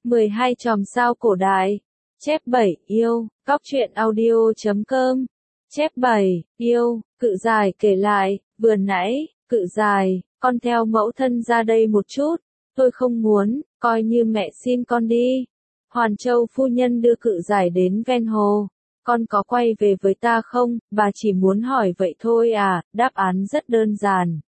12 chòm sao cổ đại. Chép 7 yêu, góc truyện audio.com. Chép 7 yêu, Cự Giải kể lại, vừa nãy, Cự Giải, con theo mẫu thân ra đây một chút, tôi không muốn, coi như mẹ xin con đi. Hoàn Châu phu nhân đưa Cự Giải đến ven hồ. Con có quay về với ta không? Bà chỉ muốn hỏi vậy thôi à, đáp án rất đơn giản.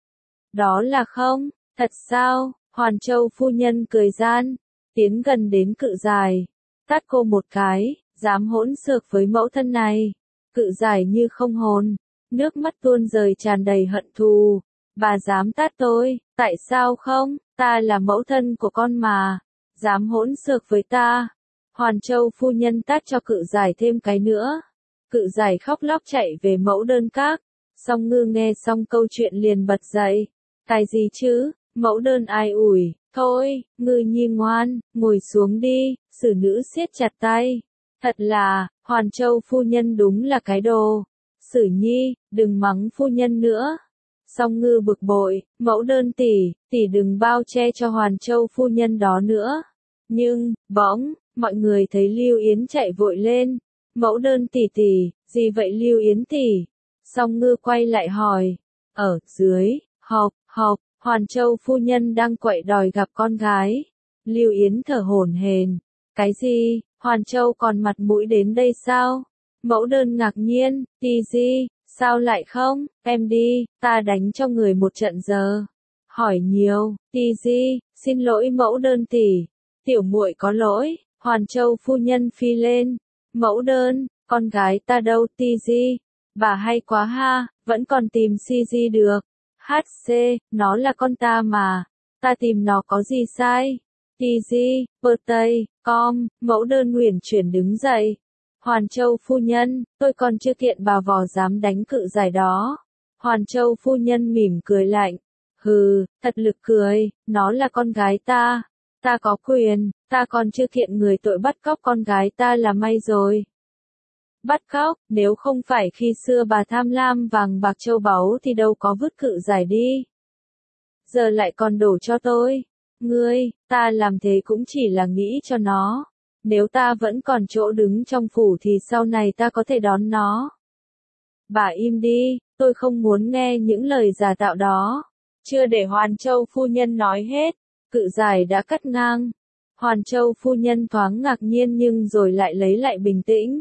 Đó là không, thật sao? Hoàn Châu phu nhân cười gian, tiến gần đến Cự Giải, tát cô một cái, dám hỗn xược với mẫu thân này. Cự Giải như không hồn, nước mắt tuôn rơi tràn đầy hận thù. Bà dám tát tôi, tại sao không? Ta là mẫu thân của con mà, dám hỗn xược với ta. Hoàn Châu phu nhân tát cho Cự Giải thêm cái nữa. Cự Giải khóc lóc chạy về mẫu đơn các. Song Ngư nghe xong câu chuyện liền bật dậy. Tài gì chứ, mẫu đơn ai ủi, thôi, Ngư nhi ngoan, ngồi xuống đi, xử nữ siết chặt tay. Thật là, Hoàn Châu phu nhân đúng là cái đồ. Sử nhi, đừng mắng phu nhân nữa. Song Ngư bực bội, mẫu đơn tỷ đừng bao che cho Hoàn Châu phu nhân đó nữa. Nhưng, bỗng, mọi người thấy Lưu Yến chạy vội lên. Mẫu đơn tỷ, gì vậy Lưu Yến tỷ? Song Ngư quay lại hỏi. Ở dưới, họp, Hoàn Châu phu nhân đang quậy đòi gặp con gái. Lưu Yến thở hổn hển. Cái gì, Hoàn Châu còn mặt mũi đến đây sao? Mẫu đơn ngạc nhiên, tỷ gì, sao lại không, em đi, ta đánh cho người một trận giờ. Hỏi nhiều, tỷ gì, xin lỗi mẫu đơn tỷ, tiểu muội có lỗi. Hoàn Châu phu nhân phi lên. Mẫu đơn, con gái ta đâu tỷ gì? Bà hay quá ha, vẫn còn tìm si di được. HC, nó là con ta mà. Ta tìm nó có gì sai? Tỷ gì, birthday, mẫu đơn uyển chuyển đứng dậy. Hoàn Châu phu nhân, tôi còn chưa kiện bà vò dám đánh Cự Giải đó. Hoàn Châu phu nhân mỉm cười lạnh. Hừ, thật lực cười, nó là con gái ta. Ta có quyền, ta còn chưa kiện người tội bắt cóc con gái ta là may rồi. Bắt cóc, nếu không phải khi xưa bà tham lam vàng bạc châu báu thì đâu có vứt Cự Giải đi. Giờ lại còn đổ cho tôi. Ngươi, ta làm thế cũng chỉ là nghĩ cho nó. Nếu ta vẫn còn chỗ đứng trong phủ thì sau này ta có thể đón nó. Bà im đi, tôi không muốn nghe những lời giả tạo đó. Chưa để Hoàn Châu phu nhân nói hết, Cự Giải đã cắt ngang. Hoàn Châu phu nhân thoáng ngạc nhiên nhưng rồi lại lấy lại bình tĩnh.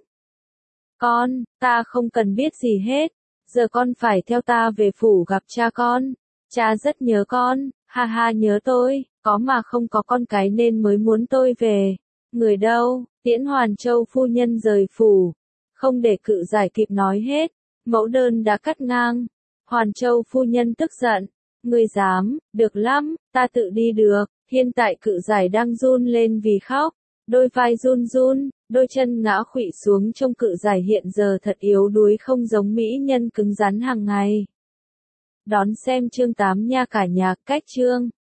Ta không cần biết gì hết. Giờ con phải theo ta về phủ gặp cha con. Cha rất nhớ con, ha ha nhớ tôi, có mà không có con cái nên mới muốn tôi về. Người đâu, tiễn Hoàn Châu phu nhân rời phủ. Không để Cự Giải kịp nói hết, mẫu đơn đã cắt ngang. Hoàn Châu phu nhân tức giận. Ngươi dám, được lắm, ta tự đi được. Hiện tại Cự Giải đang run lên vì khóc. Đôi vai run run, đôi chân ngã khuỵu xuống trông Cự Giải hiện giờ thật yếu đuối không giống mỹ nhân cứng rắn hàng ngày. Đón xem chương 8 nha cả nhà, cách chương.